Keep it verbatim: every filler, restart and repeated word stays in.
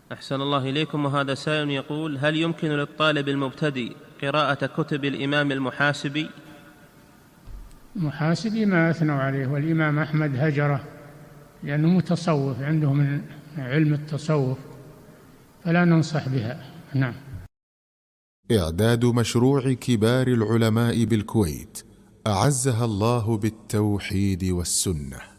أحسن الله إليكم. وهذا سائل يقول: هل يمكن للطالب المبتدئ قراءة كتب الإمام المحاسبي؟ المحاسبي ما أثنوا عليه، والإمام أحمد هجره لأنه متصوف، عنده من علم التصوف، فلا ننصح بها. نعم. إعداد مشروع كبار العلماء بالكويت أعزها الله بالتوحيد والسنة.